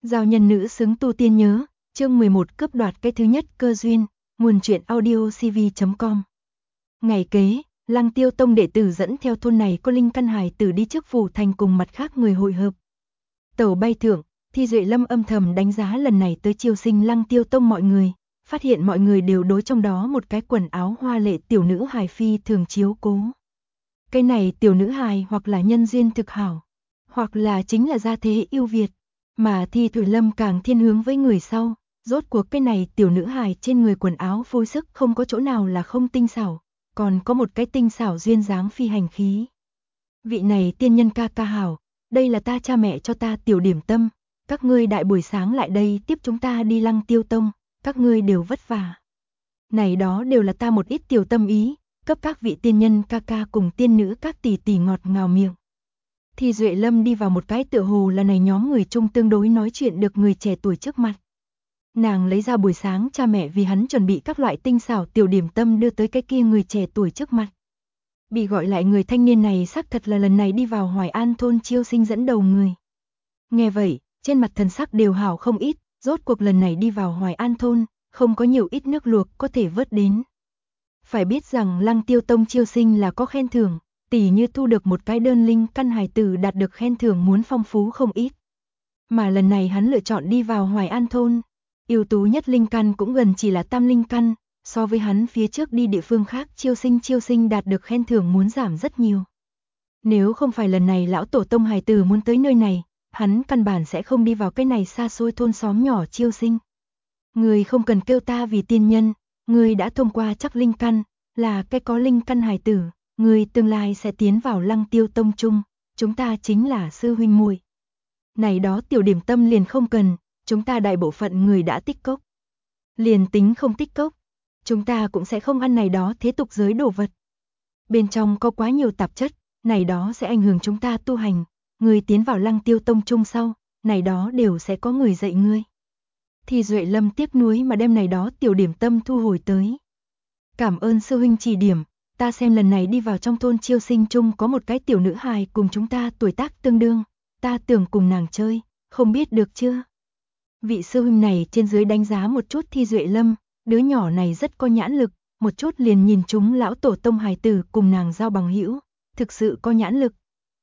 Giao nhân nữ xứng tu tiên nhớ, chương 11 cướp đoạt cái thứ nhất cơ duyên, nguồn truyện audio cv.com. Ngày kế, Lăng Tiêu Tông đệ tử dẫn theo thôn này có linh căn hài tử đi trước phủ thành cùng mặt khác người hội hợp. Tàu bay thượng, Thi Duệ Lâm âm thầm đánh giá lần này tới chiêu sinh Lăng Tiêu Tông mọi người, phát hiện mọi người đều đối trong đó một cái quần áo hoa lệ tiểu nữ hài phi thường chiếu cố. Cái này tiểu nữ hài hoặc là nhân duyên thực hảo, hoặc là chính là gia thế ưu việt. Mà Thi Duệ Lâm càng thiên hướng với người sau, rốt cuộc cái này tiểu nữ hài trên người quần áo phối sức không có chỗ nào là không tinh xảo, còn có một cái tinh xảo duyên dáng phi hành khí. Vị này tiên nhân ca ca hảo, đây là ta cha mẹ cho ta tiểu điểm tâm, các ngươi đại buổi sáng lại đây tiếp chúng ta đi Lăng Tiêu Tông, các ngươi đều vất vả. Này đó đều là ta một ít tiểu tâm ý, cấp các vị tiên nhân ca ca cùng tiên nữ các tỷ tỷ ngọt ngào miệng. Thi Duệ Lâm đi vào một cái tựa hồ là này nhóm người chung tương đối nói chuyện được người trẻ tuổi trước mặt. Nàng lấy ra buổi sáng cha mẹ vì hắn chuẩn bị các loại tinh xảo tiểu điểm tâm đưa tới cái kia người trẻ tuổi trước mặt. Bị gọi lại người thanh niên này xác thật là lần này đi vào Hoài An thôn chiêu sinh dẫn đầu người. Nghe vậy, trên mặt thần sắc đều hảo không ít, rốt cuộc lần này đi vào Hoài An thôn, không có nhiều ít nước luộc có thể vớt đến. Phải biết rằng Lăng Tiêu Tông chiêu sinh là có khen thưởng, tỉ như thu được một cái đơn linh căn hài tử đạt được khen thưởng muốn phong phú không ít. Mà lần này hắn lựa chọn đi vào Hoài An thôn, ưu tú nhất linh căn cũng gần chỉ là tam linh căn, so với hắn phía trước đi địa phương khác chiêu sinh đạt được khen thưởng muốn giảm rất nhiều. Nếu không phải lần này lão tổ tông hài tử muốn tới nơi này, hắn căn bản sẽ không đi vào cái này xa xôi thôn xóm nhỏ chiêu sinh. Người không cần kêu ta vì tiên nhân, người đã thông qua chắc linh căn, là cái có linh căn hài tử. Người tương lai sẽ tiến vào Lăng Tiêu Tông chung, chúng ta chính là sư huynh muội. Này đó tiểu điểm tâm liền không cần, chúng ta đại bộ phận người đã tích cốc. Liền tính không tích cốc, chúng ta cũng sẽ không ăn này đó thế tục giới đồ vật. Bên trong có quá nhiều tạp chất, này đó sẽ ảnh hưởng chúng ta tu hành. Người tiến vào Lăng Tiêu Tông chung sau, này đó đều sẽ có người dạy ngươi. Thì Duệ Lâm tiếc nuối mà đem này đó tiểu điểm tâm thu hồi tới. Cảm ơn sư huynh chỉ điểm. Ta xem lần này đi vào trong thôn chiêu sinh chung có một cái tiểu nữ hài cùng chúng ta tuổi tác tương đương, ta tưởng cùng nàng chơi, không biết được chưa? Vị sư huynh này trên dưới đánh giá một chút Thi Duệ Lâm, đứa nhỏ này rất có nhãn lực, một chút liền nhìn chúng lão tổ tông hài tử cùng nàng giao bằng hữu, thực sự có nhãn lực.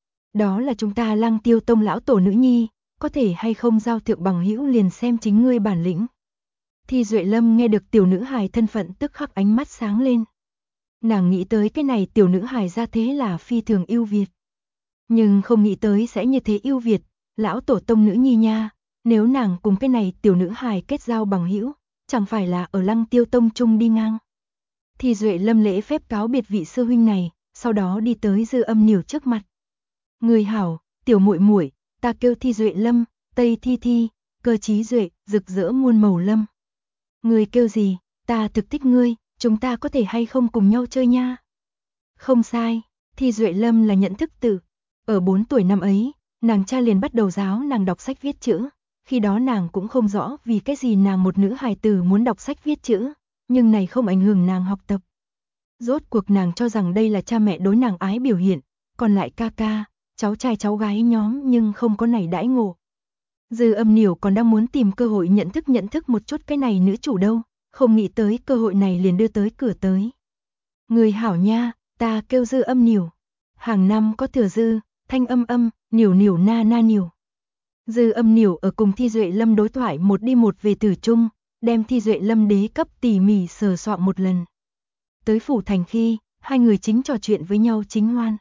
Đó là chúng ta Lăng Tiêu Tông lão tổ nữ nhi, có thể hay không giao thượng bằng hữu liền xem chính ngươi bản lĩnh. Thi Duệ Lâm nghe được tiểu nữ hài thân phận tức khắc ánh mắt sáng lên. Nàng nghĩ tới cái này tiểu nữ hài ra thế là phi thường ưu việt. Nhưng không nghĩ tới sẽ như thế ưu việt, lão tổ tông nữ nhi nha, nếu nàng cùng cái này tiểu nữ hài kết giao bằng hữu, chẳng phải là ở Lăng Tiêu Tông chung đi ngang. Thì Duệ Lâm lễ phép cáo biệt vị sư huynh này, sau đó đi tới Dư Âm Niểu trước mặt. Người hảo, tiểu muội muội, ta kêu Thi Duệ Lâm, Tây Thi Thi, cơ trí Duệ, rực rỡ muôn màu lâm. Người kêu gì, ta thực thích ngươi. Chúng ta có thể hay không cùng nhau chơi nha? Không sai, Thi Duệ Lâm là nhận thức tử. Ở 4 tuổi năm ấy, nàng cha liền bắt đầu giáo nàng đọc sách viết chữ. Khi đó nàng cũng không rõ vì cái gì nàng một nữ hài tử muốn đọc sách viết chữ, nhưng này không ảnh hưởng nàng học tập. Rốt cuộc nàng cho rằng đây là cha mẹ đối nàng ái biểu hiện, còn lại ca ca, cháu trai cháu gái nhóm nhưng không có này đãi ngộ. Dư Âm Niểu còn đang muốn tìm cơ hội nhận thức một chút cái này nữ chủ đâu. Không nghĩ tới cơ hội này liền đưa tới cửa tới. Người hảo nha, ta kêu Dư Âm Niểu. Hàng năm có thừa dư, thanh âm âm, niểu niểu na na niểu. Dư Âm Niểu ở cùng Thi Duệ Lâm đối thoại một đi một về từ chung, đem Thi Duệ Lâm đế cấp tỉ mỉ sờ soạn một lần. Tới phủ thành khi, hai người chính trò chuyện với nhau chính hoan.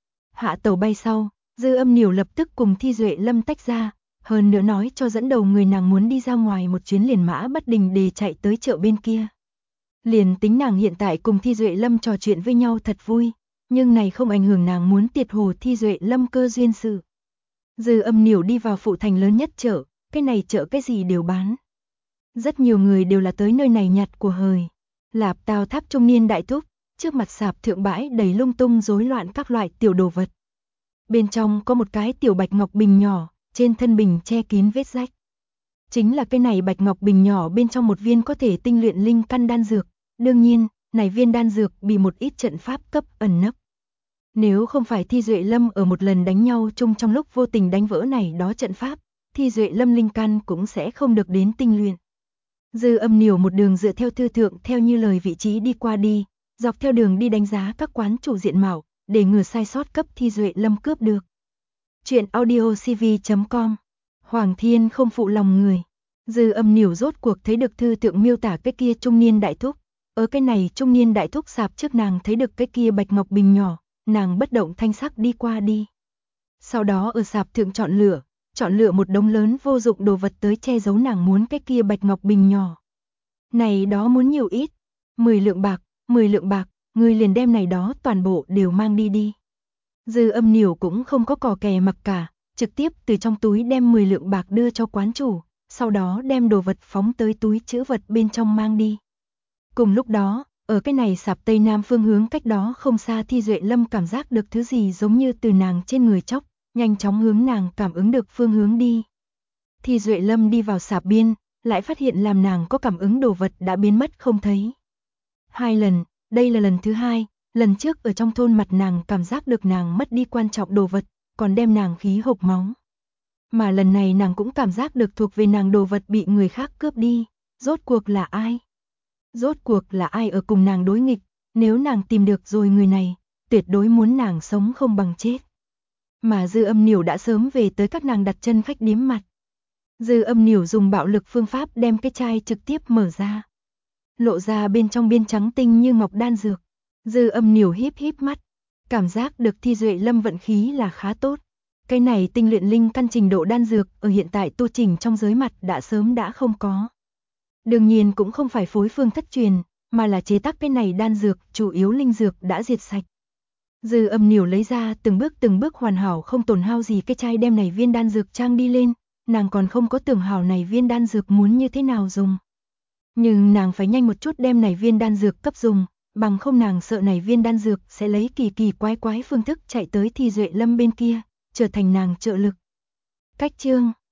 Hạ tàu bay sau, Dư Âm Niểu lập tức cùng Thi Duệ Lâm tách ra. Hơn nữa nói cho dẫn đầu người nàng muốn đi ra ngoài một chuyến liền mã bất đình để chạy tới chợ bên kia. Liền tính nàng hiện tại cùng Thi Duệ Lâm trò chuyện với nhau thật vui, nhưng này không ảnh hưởng nàng muốn tiệt hồ Thi Duệ Lâm cơ duyên sự. Dư Âm Niểu đi vào phụ thành lớn nhất chợ, cái này chợ cái gì đều bán. Rất nhiều người đều là tới nơi này nhặt của hời. Lạp Tào Tháp trung niên đại thúc, trước mặt sạp thượng bãi đầy lung tung rối loạn các loại tiểu đồ vật. Bên trong có một cái tiểu bạch ngọc bình nhỏ. Trên thân bình che kín vết rách. Chính là cái này bạch ngọc bình nhỏ bên trong một viên có thể tinh luyện linh căn đan dược. Đương nhiên, này viên đan dược bị một ít trận pháp cấp ẩn nấp. Nếu không phải Thi Duệ Lâm ở một lần đánh nhau chung trong lúc vô tình đánh vỡ này đó trận pháp, Thi Duệ Lâm linh căn cũng sẽ không được đến tinh luyện. Dư Âm Niểu một đường dựa theo thư thượng theo như lời vị trí đi qua đi, dọc theo đường đi đánh giá các quán chủ diện mạo, để ngừa sai sót cấp Thi Duệ Lâm cướp được. Chuyện audio cv.com. Hoàng Thiên không phụ lòng người. Dư Âm Niểu rốt cuộc thấy được thư thượng miêu tả cái kia trung niên đại thúc. Ở cái này trung niên đại thúc sạp trước nàng thấy được cái kia bạch ngọc bình nhỏ, nàng bất động thanh sắc đi qua đi. Sau đó ở sạp thượng chọn lựa một đống lớn vô dụng đồ vật tới che giấu nàng muốn cái kia bạch ngọc bình nhỏ. Này đó muốn nhiều ít? 10 lượng bạc, người liền đem này đó toàn bộ đều mang đi đi. Dư Âm Niểu cũng không có cò kè mặc cả, trực tiếp từ trong túi đem 10 lượng bạc đưa cho quán chủ, sau đó đem đồ vật phóng tới túi trữ vật bên trong mang đi. Cùng lúc đó, ở cái này sạp tây nam phương hướng cách đó không xa Thi Duệ Lâm cảm giác được thứ gì giống như từ nàng trên người chốc, nhanh chóng hướng nàng cảm ứng được phương hướng đi. Thi Duệ Lâm đi vào sạp biên, lại phát hiện làm nàng có cảm ứng đồ vật đã biến mất không thấy. 2 lần, đây là lần thứ 2, lần trước ở trong thôn mặt nàng cảm giác được nàng mất đi quan trọng đồ vật, còn đem nàng khí hộc máu. Mà lần này nàng cũng cảm giác được thuộc về nàng đồ vật bị người khác cướp đi, rốt cuộc là ai? Rốt cuộc là ai ở cùng nàng đối nghịch, nếu nàng tìm được rồi người này, tuyệt đối muốn nàng sống không bằng chết. Mà Dư Âm Niểu đã sớm về tới các nàng đặt chân khách điếm mặt. Dư Âm Niểu dùng bạo lực phương pháp đem cái chai trực tiếp mở ra. Lộ ra bên trong biên trắng tinh như ngọc đan dược. Dư Âm Niểu híp híp mắt, cảm giác được Thi Duệ Lâm vận khí là khá tốt. Cái này tinh luyện linh căn trình độ đan dược ở hiện tại tu trình trong giới mặt đã sớm đã không có. Đương nhiên cũng không phải phối phương thất truyền, mà là chế tác cái này đan dược, chủ yếu linh dược đã diệt sạch. Dư Âm Niểu lấy ra từng bước hoàn hảo không tổn hao gì cái chai đem này viên đan dược trang đi lên, nàng còn không có tưởng hảo này viên đan dược muốn như thế nào dùng. Nhưng nàng phải nhanh một chút đem này viên đan dược cấp dùng, bằng không nàng sợ này viên đan dược sẽ lấy kỳ quái phương thức chạy tới Thi Duệ Lâm bên kia, trở thành nàng trợ lực. Cách chương